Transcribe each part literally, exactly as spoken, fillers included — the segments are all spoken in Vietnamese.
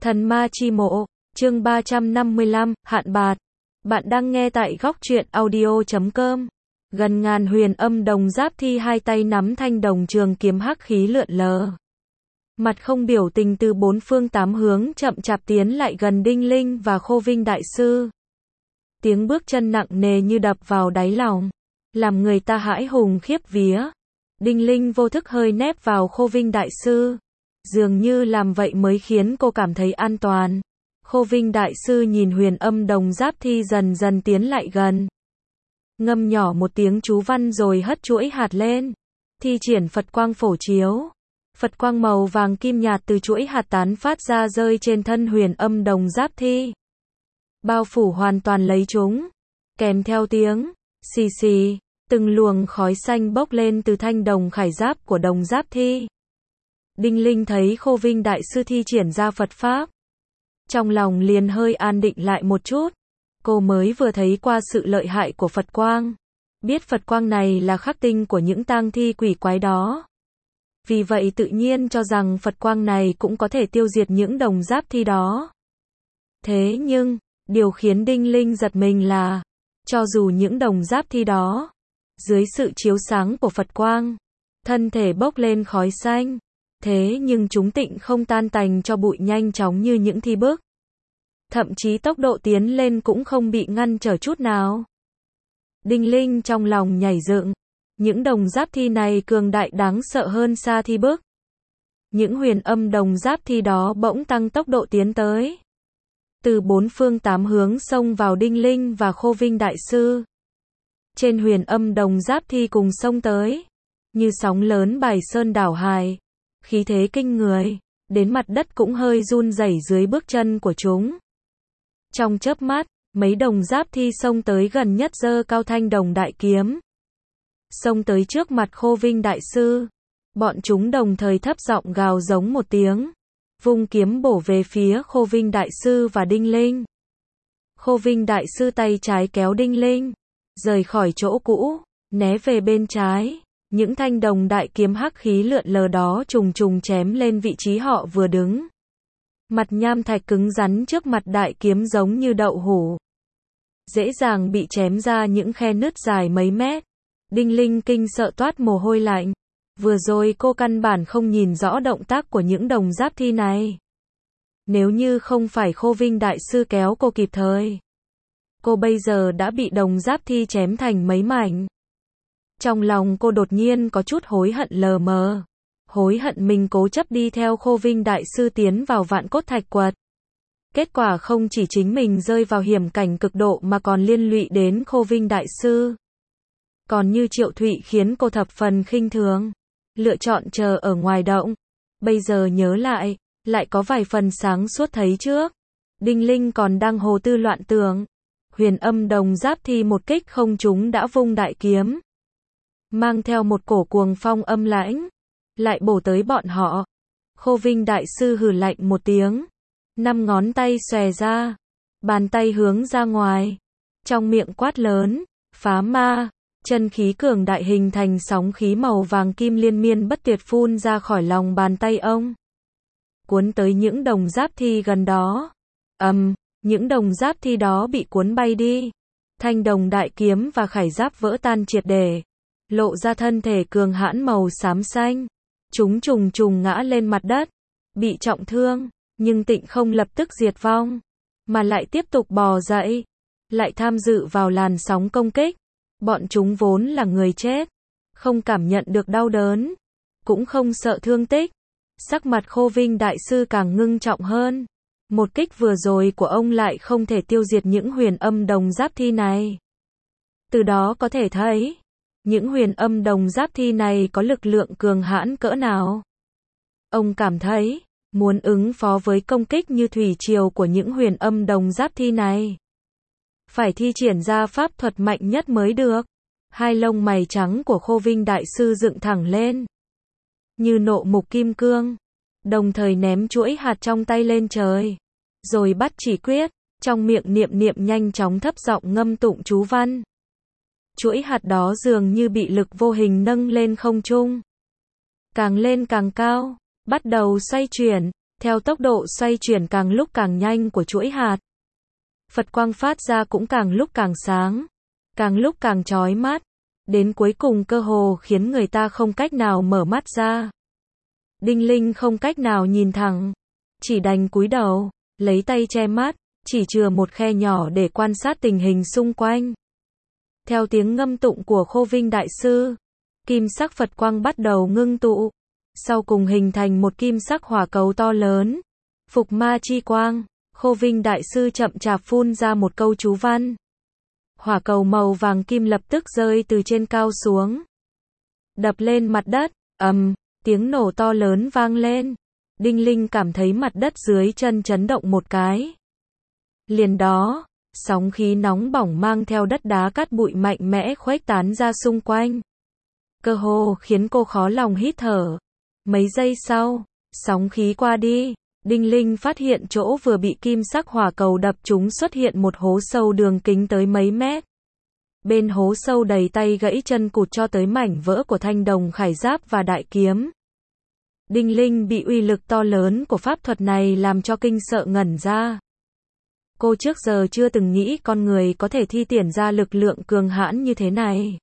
Thần ma chi mộ, chương ba trăm năm mươi lăm, hạn bạt. Bạn đang nghe tại góc truyện audio chấm com. Gần ngàn huyền âm đồng giáp thi hai tay nắm thanh đồng trường kiếm hắc khí lượn lờ. Mặt không biểu tình từ bốn phương tám hướng chậm chạp tiến lại gần Đinh Linh và Khô Vinh đại sư. Tiếng bước chân nặng nề như đập vào đáy lòng, làm người ta hãi hùng khiếp vía. Đinh Linh vô thức hơi nép vào Khô Vinh đại sư. Dường như làm vậy mới khiến cô cảm thấy an toàn. Khô Vinh đại sư nhìn huyền âm đồng giáp thi dần dần tiến lại gần. Ngâm nhỏ một tiếng chú văn rồi hất chuỗi hạt lên. Thi triển Phật quang phổ chiếu. Phật quang màu vàng kim nhạt từ chuỗi hạt tán phát ra rơi trên thân huyền âm đồng giáp thi. Bao phủ hoàn toàn lấy chúng. Kèm theo tiếng xì xì, từng luồng khói xanh bốc lên từ thanh đồng khải giáp của đồng giáp thi. Đinh Linh thấy Khô Vinh đại sư thi triển ra Phật pháp. Trong lòng liền hơi an định lại một chút. Cô mới vừa thấy qua sự lợi hại của Phật quang. Biết Phật quang này là khắc tinh của những tang thi quỷ quái đó. Vì vậy tự nhiên cho rằng Phật quang này cũng có thể tiêu diệt những đồng giáp thi đó. Thế nhưng, điều khiến Đinh Linh giật mình là, cho dù những đồng giáp thi đó, dưới sự chiếu sáng của Phật quang, thân thể bốc lên khói xanh. Thế nhưng chúng tịnh không tan tành cho bụi nhanh chóng như những thi bức. Thậm chí tốc độ tiến lên cũng không bị ngăn trở chút nào. Đinh Linh trong lòng nhảy dựng. Những đồng giáp thi này cường đại đáng sợ hơn xa thi bức. Những huyền âm đồng giáp thi đó bỗng tăng tốc độ tiến tới. Từ bốn phương tám hướng xông vào Đinh Linh và Khô Vinh đại sư. Trên huyền âm đồng giáp thi cùng xông tới. Như sóng lớn bài sơn đảo hải. Khí thế kinh người, đến mặt đất cũng hơi run rẩy dưới bước chân của chúng. Trong chớp mắt, mấy đồng giáp thi xông tới gần nhất giơ cao thanh đồng đại kiếm. Xông tới trước mặt Khô Vinh đại sư. Bọn chúng đồng thời thấp giọng gào giống một tiếng. Vung kiếm bổ về phía Khô Vinh đại sư và Đinh Linh. Khô Vinh đại sư tay trái kéo Đinh Linh, rời khỏi chỗ cũ, né về bên trái. Những thanh đồng đại kiếm hắc khí lượn lờ đó trùng trùng chém lên vị trí họ vừa đứng. Mặt nham thạch cứng rắn trước mặt đại kiếm giống như đậu hũ. Dễ dàng bị chém ra những khe nứt dài mấy mét. Đinh Linh kinh sợ toát mồ hôi lạnh. Vừa rồi cô căn bản không nhìn rõ động tác của những đồng giáp thi này. Nếu như không phải Khô Vinh đại sư kéo cô kịp thời, cô bây giờ đã bị đồng giáp thi chém thành mấy mảnh. Trong lòng cô đột nhiên có chút hối hận lờ mờ. Hối hận mình cố chấp đi theo Khô Vinh đại sư tiến vào Vạn Cốt Thạch Quật. Kết quả không chỉ chính mình rơi vào hiểm cảnh cực độ mà còn liên lụy đến Khô Vinh đại sư. Còn như Triệu Thụy khiến cô thập phần khinh thường. Lựa chọn chờ ở ngoài động. Bây giờ nhớ lại, lại có vài phần sáng suốt thấy trước. Đinh Linh còn đang hồ tư loạn tưởng. Huyền âm đồng giáp thi một kích không trúng đã vung đại kiếm. Mang theo một cổ cuồng phong âm lãnh, lại bổ tới bọn họ. Khô Vinh đại sư hừ lạnh một tiếng, năm ngón tay xòe ra, bàn tay hướng ra ngoài, trong miệng quát lớn, phá ma, chân khí cường đại hình thành sóng khí màu vàng kim liên miên bất tuyệt phun ra khỏi lòng bàn tay ông, cuốn tới những đồng giáp thi gần đó. Ầm, um, những đồng giáp thi đó bị cuốn bay đi, thanh đồng đại kiếm và khải giáp vỡ tan triệt để. Lộ ra thân thể cường hãn màu xám xanh. Chúng trùng trùng ngã lên mặt đất, bị trọng thương, nhưng tịnh không lập tức diệt vong, mà lại tiếp tục bò dậy, lại tham dự vào làn sóng công kích. Bọn chúng vốn là người chết, không cảm nhận được đau đớn, cũng không sợ thương tích. Sắc mặt Khô Vinh đại sư càng ngưng trọng hơn. Một kích vừa rồi của ông lại không thể tiêu diệt những huyền âm đồng giáp thi này. Từ đó có thể thấy, những huyền âm đồng giáp thi này có lực lượng cường hãn cỡ nào. Ông cảm thấy, muốn ứng phó với công kích như thủy triều của những huyền âm đồng giáp thi này, phải thi triển ra pháp thuật mạnh nhất mới được. Hai lông mày trắng của Khô Vinh đại sư dựng thẳng lên, như nộ mục kim cương, đồng thời ném chuỗi hạt trong tay lên trời, rồi bắt chỉ quyết, trong miệng niệm niệm nhanh chóng thấp giọng ngâm tụng chú văn. Chuỗi hạt đó dường như bị lực vô hình nâng lên không trung. Càng lên càng cao, bắt đầu xoay chuyển, Theo tốc độ xoay chuyển càng lúc càng nhanh của chuỗi hạt, Phật quang phát ra cũng càng lúc càng sáng, càng lúc càng chói mắt, đến cuối cùng cơ hồ khiến người ta không cách nào mở mắt ra. Đinh Linh không cách nào nhìn thẳng, chỉ đành cúi đầu, lấy tay che mắt, chỉ chừa một khe nhỏ để quan sát tình hình xung quanh. Theo tiếng ngâm tụng của Khô Vinh Đại Sư, kim sắc Phật quang bắt đầu ngưng tụ, sau cùng hình thành một kim sắc hỏa cầu to lớn. Phục ma chi quang, Khô Vinh Đại Sư chậm chạp phun ra một câu chú văn. Hỏa cầu màu vàng kim lập tức rơi từ trên cao xuống, đập lên mặt đất, ầm, tiếng nổ to lớn vang lên. Đinh Linh cảm thấy mặt đất dưới chân chấn động một cái. Liền đó, sóng khí nóng bỏng mang theo đất đá cát bụi mạnh mẽ khuếch tán ra xung quanh, cơ hồ khiến cô khó lòng hít thở. Mấy giây sau, sóng khí qua đi, Đinh Linh phát hiện chỗ vừa bị kim sắc hỏa cầu đập trúng xuất hiện một hố sâu đường kính tới mấy mét. Bên hố sâu đầy tay gãy chân cụt cho tới mảnh vỡ của thanh đồng khải giáp và đại kiếm. Đinh Linh bị uy lực to lớn của pháp thuật này làm cho kinh sợ ngẩn ra. Cô trước giờ chưa từng nghĩ con người có thể thi triển ra lực lượng cường hãn như thế này.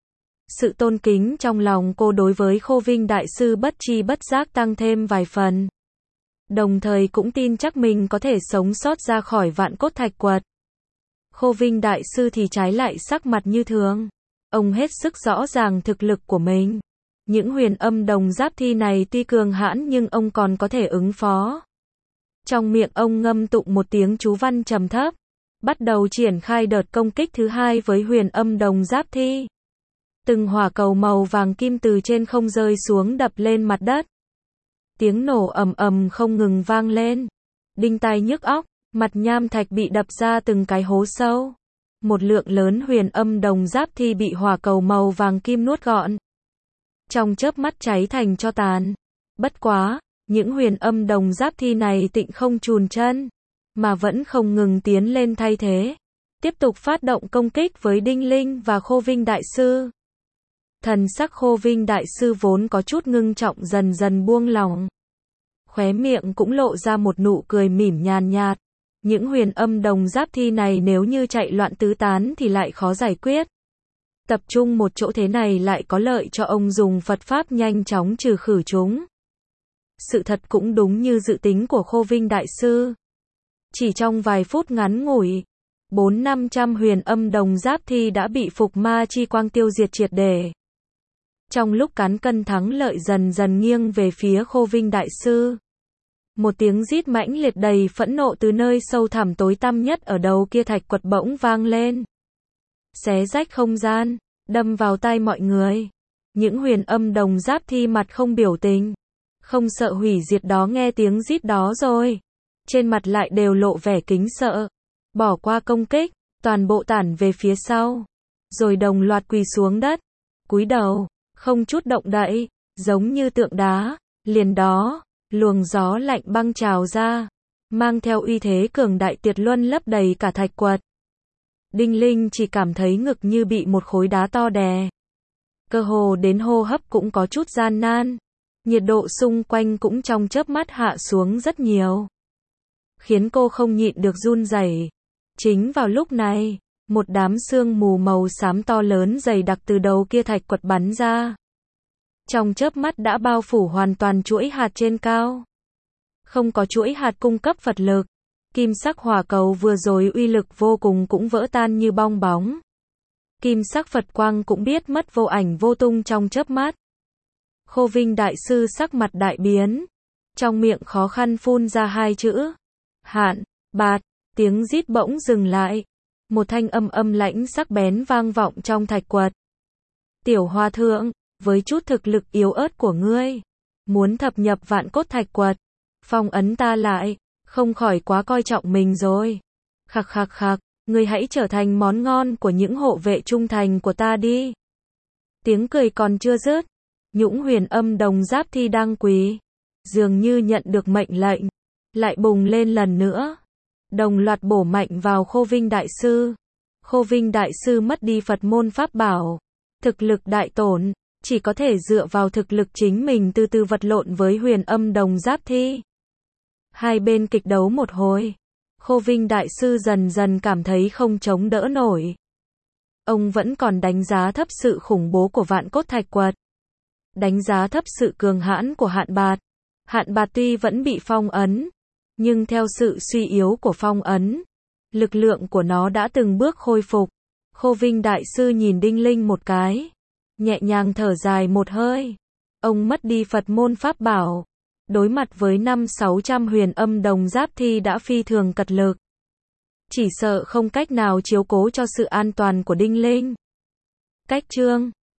Sự tôn kính trong lòng cô đối với Khô Vinh Đại Sư bất chi bất giác tăng thêm vài phần. Đồng thời cũng tin chắc mình có thể sống sót ra khỏi vạn cốt thạch quật. Khô Vinh Đại Sư thì trái lại sắc mặt như thường. Ông hết sức rõ ràng thực lực của mình. Những huyền âm đồng giáp thi này tuy cường hãn nhưng ông còn có thể ứng phó. Trong miệng ông ngâm tụng một tiếng chú văn trầm thấp, bắt đầu triển khai đợt công kích thứ hai với huyền âm đồng giáp thi. Từng hỏa cầu màu vàng kim từ trên không rơi xuống đập lên mặt đất. Tiếng nổ ầm ầm không ngừng vang lên. Đinh tai nhức óc, mặt nham thạch bị đập ra từng cái hố sâu. Một lượng lớn huyền âm đồng giáp thi bị hỏa cầu màu vàng kim nuốt gọn. Trong chớp mắt cháy thành tro tàn. Bất quá, những huyền âm đồng giáp thi này tịnh không chùn chân, mà vẫn không ngừng tiến lên thay thế. Tiếp tục phát động công kích với Đinh Linh và Khô Vinh Đại Sư. Thần sắc Khô Vinh Đại Sư vốn có chút ngưng trọng dần dần buông lỏng. Khóe miệng cũng lộ ra một nụ cười mỉm nhàn nhạt. Những huyền âm đồng giáp thi này nếu như chạy loạn tứ tán thì lại khó giải quyết. Tập trung một chỗ thế này lại có lợi cho ông dùng Phật Pháp nhanh chóng trừ khử chúng. Sự thật cũng đúng như dự tính của Khô Vinh Đại Sư. Chỉ trong vài phút ngắn ngủi, bốn năm trăm huyền âm đồng giáp thi đã bị Phục ma chi quang tiêu diệt triệt để. Trong lúc cán cân thắng lợi dần dần nghiêng về phía Khô Vinh Đại Sư, một tiếng rít mãnh liệt đầy phẫn nộ từ nơi sâu thẳm tối tăm nhất ở đầu kia thạch quật bỗng vang lên. Xé rách không gian, đâm vào tai mọi người. Những huyền âm đồng giáp thi mặt không biểu tình, không sợ hủy diệt đó nghe tiếng rít đó rồi. Trên mặt lại đều lộ vẻ kính sợ. Bỏ qua công kích, toàn bộ tản về phía sau. Rồi đồng loạt quỳ xuống đất, cúi đầu, không chút động đậy, giống như tượng đá. Liền đó, luồng gió lạnh băng trào ra, mang theo uy thế cường đại tuyệt luân lấp đầy cả thạch quật. Đinh Linh chỉ cảm thấy ngực như bị một khối đá to đè. Cơ hồ đến hô hấp cũng có chút gian nan. Nhiệt độ xung quanh cũng trong chớp mắt hạ xuống rất nhiều, khiến cô không nhịn được run rẩy. Chính vào lúc này, một đám sương mù màu xám to lớn dày đặc từ đầu kia thạch quật bắn ra. Trong chớp mắt đã bao phủ hoàn toàn chuỗi hạt trên cao. Không có chuỗi hạt cung cấp Phật lực, kim sắc hỏa cầu vừa rồi uy lực vô cùng cũng vỡ tan như bong bóng. Kim sắc Phật quang cũng biết mất vô ảnh vô tung trong chớp mắt. Khô Vinh Đại Sư sắc mặt đại biến, trong miệng khó khăn phun ra hai chữ. Hạn, bạt, tiếng rít bỗng dừng lại. Một thanh âm âm lãnh sắc bén vang vọng trong thạch quật. Tiểu Hòa Thượng, với chút thực lực yếu ớt của ngươi, muốn thập nhập vạn cốt thạch quật, phong ấn ta lại, không khỏi quá coi trọng mình rồi. Khặc khặc khặc, ngươi hãy trở thành món ngon của những hộ vệ trung thành của ta đi. Tiếng cười còn chưa dứt, những huyền âm đồng giáp thi đang quỳ, dường như nhận được mệnh lệnh, lại bùng lên lần nữa. Đồng loạt bổ mạnh vào Khô Vinh Đại Sư. Khô Vinh Đại Sư mất đi Phật môn pháp bảo, thực lực đại tổn, chỉ có thể dựa vào thực lực chính mình từ từ vật lộn với huyền âm đồng giáp thi. Hai bên kịch đấu một hồi, Khô Vinh Đại Sư dần dần cảm thấy không chống đỡ nổi. Ông vẫn còn đánh giá thấp sự khủng bố của Vạn Cốt Thạch Quật, đánh giá thấp sự cường hãn của Hạn Bạt. Hạn Bạt tuy vẫn bị phong ấn, nhưng theo sự suy yếu của phong ấn, lực lượng của nó đã từng bước khôi phục. Khô Vinh Đại Sư nhìn Đinh Linh một cái, nhẹ nhàng thở dài một hơi. Ông mất đi Phật môn pháp bảo, đối mặt với năm sáu trăm huyền âm đồng giáp thi đã phi thường cật lực. Chỉ sợ không cách nào chiếu cố cho sự an toàn của Đinh Linh. Cách chương